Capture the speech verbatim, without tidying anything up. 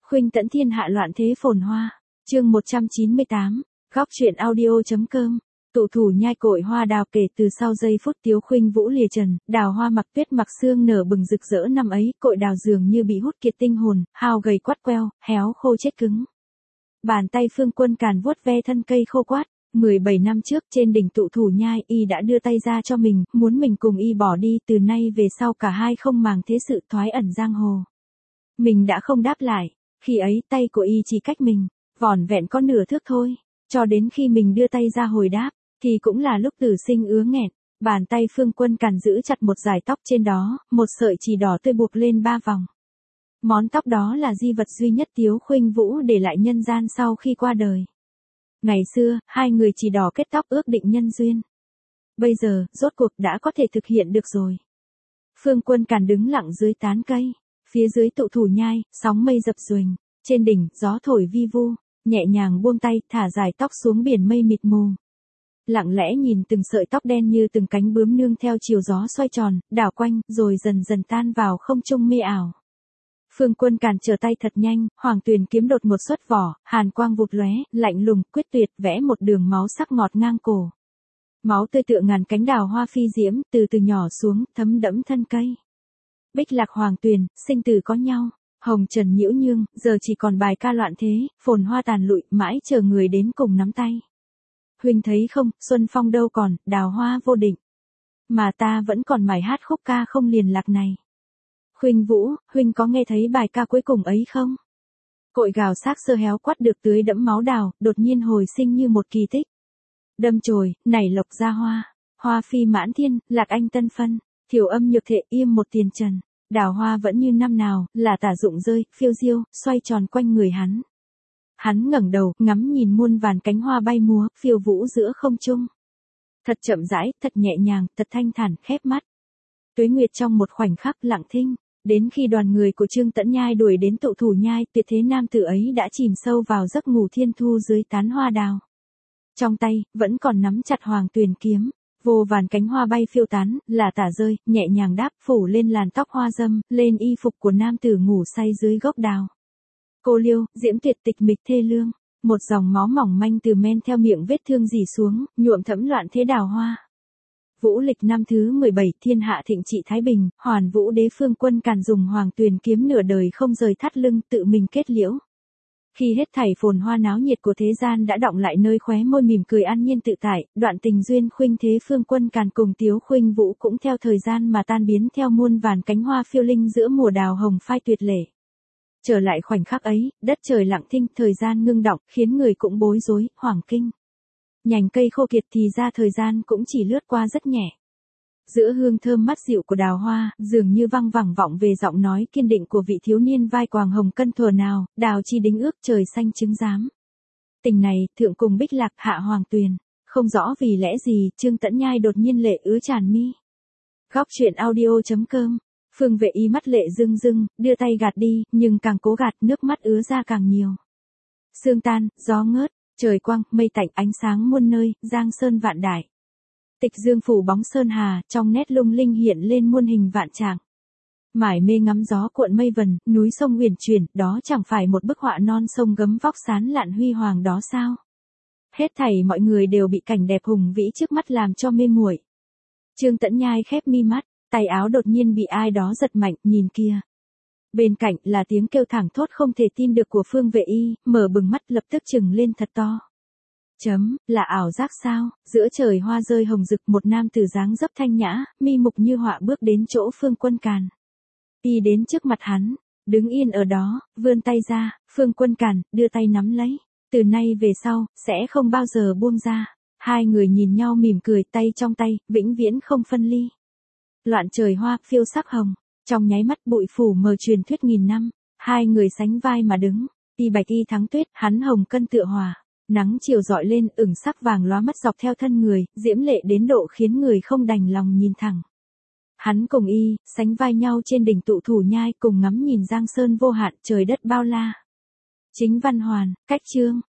Khuynh tẫn thiên hạ loạn thế phồn hoa. Chương một trăm chín mươi tám, góc truyện audio.com. Tụ thủ nhai cội hoa đào. Kể từ sau giây phút Tiếu Khuynh Vũ lìa trần, đào hoa mặc tuyết mặc sương nở bừng rực rỡ năm ấy, cội đào dường như bị hút kiệt tinh hồn, hao gầy quắt queo, héo khô chết cứng. Bàn tay Phương Quân Càn vuốt ve thân cây khô quát. mười bảy năm trước trên đỉnh Tụ thủ nhai, y đã đưa tay ra cho mình, muốn mình cùng y bỏ đi. Từ nay về sau cả hai không màng thế sự thoái ẩn giang hồ. Mình đã không đáp lại. Khi ấy tay của y chỉ cách mình vỏn vẹn có nửa thước thôi. Cho đến khi mình đưa tay ra hồi đáp, thì cũng là lúc tử sinh ứa nghẹn. Bàn tay Phương Quân Càn giữ chặt một dải tóc trên đó, một sợi chỉ đỏ tươi buộc lên ba vòng. Món tóc đó là di vật duy nhất Tiếu Khuynh Vũ để lại nhân gian sau khi qua đời. Ngày xưa, hai người chỉ đỏ kết tóc ước định nhân duyên. Bây giờ, rốt cuộc đã có thể thực hiện được rồi. Phương Quân Càn đứng lặng dưới tán cây. Phía dưới Tụ thủ nhai, sóng mây dập dềnh. Trên đỉnh, gió thổi vi vu. Nhẹ nhàng buông tay, thả dài tóc xuống biển mây mịt mù. Lặng lẽ nhìn từng sợi tóc đen như từng cánh bướm nương theo chiều gió xoay tròn, đảo quanh, rồi dần dần tan vào không trung mê ảo. Phương Quân Càn trở tay thật nhanh, Hoàng Tuyền kiếm đột ngột xuất vỏ, hàn quang vụt lóe, lạnh lùng, quyết tuyệt, vẽ một đường máu sắc ngọt ngang cổ. Máu tươi tựa ngàn cánh đào hoa phi diễm, từ từ nhỏ xuống, thấm đẫm thân cây. Bích lạc Hoàng Tuyền, sinh tử có nhau. Hồng trần nhiễu nhương, giờ chỉ còn bài ca loạn thế, phồn hoa tàn lụi, mãi chờ người đến cùng nắm tay. Huynh thấy không, xuân phong đâu còn, đào hoa vô định. Mà ta vẫn còn mải hát khúc ca không liền lạc này. Khuynh Vũ, huynh có nghe thấy bài ca cuối cùng ấy không? Cội gào xác sơ héo quắt được tưới đẫm máu đào, đột nhiên hồi sinh như một kỳ tích. Đâm chồi, nảy lộc ra hoa, hoa phi mãn thiên, lạc anh tân phân, thiểu âm nhược thệ im một tiền trần. Đào hoa vẫn như năm nào, là tả rụng rơi, phiêu diêu, xoay tròn quanh người hắn. Hắn ngẩng đầu, ngắm nhìn muôn vàn cánh hoa bay múa, phiêu vũ giữa không trung. Thật chậm rãi, thật nhẹ nhàng, thật thanh thản, khép mắt. Tuế nguyệt trong một khoảnh khắc lặng thinh, đến khi đoàn người của Trương Tẫn Nhai đuổi đến Tụ thủ nhai, tuyệt thế nam tử ấy đã chìm sâu vào giấc ngủ thiên thu dưới tán hoa đào. Trong tay, vẫn còn nắm chặt Hoàng Tuyền kiếm. Vô vàn cánh hoa bay phiêu tán, là tả rơi, nhẹ nhàng đáp, phủ lên làn tóc hoa dâm, lên y phục của nam tử ngủ say dưới gốc đào. Cô liêu, diễm tuyệt tịch mịch thê lương, một dòng máu mỏng manh từ men theo miệng vết thương rỉ xuống, nhuộm thẫm loạn thế đào hoa. Vũ lịch năm thứ mười bảy, thiên hạ thịnh trị Thái Bình, Hoàn Vũ đế Phương Quân Càn dùng Hoàng Tuyền kiếm nửa đời không rời thắt lưng, tự mình kết liễu. Khi hết thảy phồn hoa náo nhiệt của thế gian đã đọng lại nơi khóe môi mỉm cười an nhiên tự tại, đoạn tình duyên khuynh thế Phương Quân Càn cùng Tiếu Khuynh Vũ cũng theo thời gian mà tan biến theo muôn vàn cánh hoa phiêu linh giữa mùa đào hồng phai tuyệt lệ. Trở lại khoảnh khắc ấy, đất trời lặng thinh, thời gian ngưng đọng, khiến người cũng bối rối, hoảng kinh. Nhành cây khô kiệt thì ra thời gian cũng chỉ lướt qua rất nhẹ. Giữa hương thơm mát dịu của đào hoa, dường như văng vẳng vọng về giọng nói kiên định của vị thiếu niên vai quàng hồng cân thuở nào, đào chi đính ước trời xanh chứng giám. Tình này, thượng cùng Bích Lạc, hạ Hoàng Tuyền, không rõ vì lẽ gì, Trương Tẫn Nhai đột nhiên lệ ứa tràn mi. Góc truyện audio.com. Phương Vệ Y mắt lệ rưng rưng, đưa tay gạt đi, nhưng càng cố gạt, nước mắt ứa ra càng nhiều. Sương tan, gió ngớt, trời quang, mây tạnh, ánh sáng muôn nơi, giang sơn vạn đại. Tịch dương phủ bóng sơn hà, trong nét lung linh hiện lên muôn hình vạn trạng. Mải mê ngắm gió cuộn mây vần, núi sông huyền chuyển, đó chẳng phải một bức họa non sông gấm vóc sán lạn huy hoàng đó sao? Hết thảy mọi người đều bị cảnh đẹp hùng vĩ trước mắt làm cho mê muội. Trương Tẫn Nhai khép mi mắt, tay áo đột nhiên bị ai đó giật mạnh, nhìn kia. Bên cạnh là tiếng kêu thảng thốt không thể tin được của Phương Vệ Y, mở bừng mắt lập tức trừng lên thật to. Chấm, là ảo giác sao? Giữa trời hoa rơi hồng rực, một nam tử dáng dấp thanh nhã, mi mục như họa bước đến chỗ Phương Quân Càn. Y đến trước mặt hắn, đứng yên ở đó, vươn tay ra, Phương Quân Càn đưa tay nắm lấy. Từ nay về sau, sẽ không bao giờ buông ra. Hai người nhìn nhau mỉm cười, tay trong tay, vĩnh viễn không phân ly. Loạn trời hoa, phiêu sắc hồng, trong nháy mắt bụi phủ mờ truyền thuyết nghìn năm, hai người sánh vai mà đứng. Y bạch y thắng tuyết, hắn hồng cân tựa hòa. Nắng chiều dọi lên, ửng sắc vàng lóa mắt dọc theo thân người, diễm lệ đến độ khiến người không đành lòng nhìn thẳng. Hắn cùng y, sánh vai nhau trên đỉnh Tụ thủ nhai, cùng ngắm nhìn giang sơn vô hạn, trời đất bao la. Chính văn hoàn, cách chương.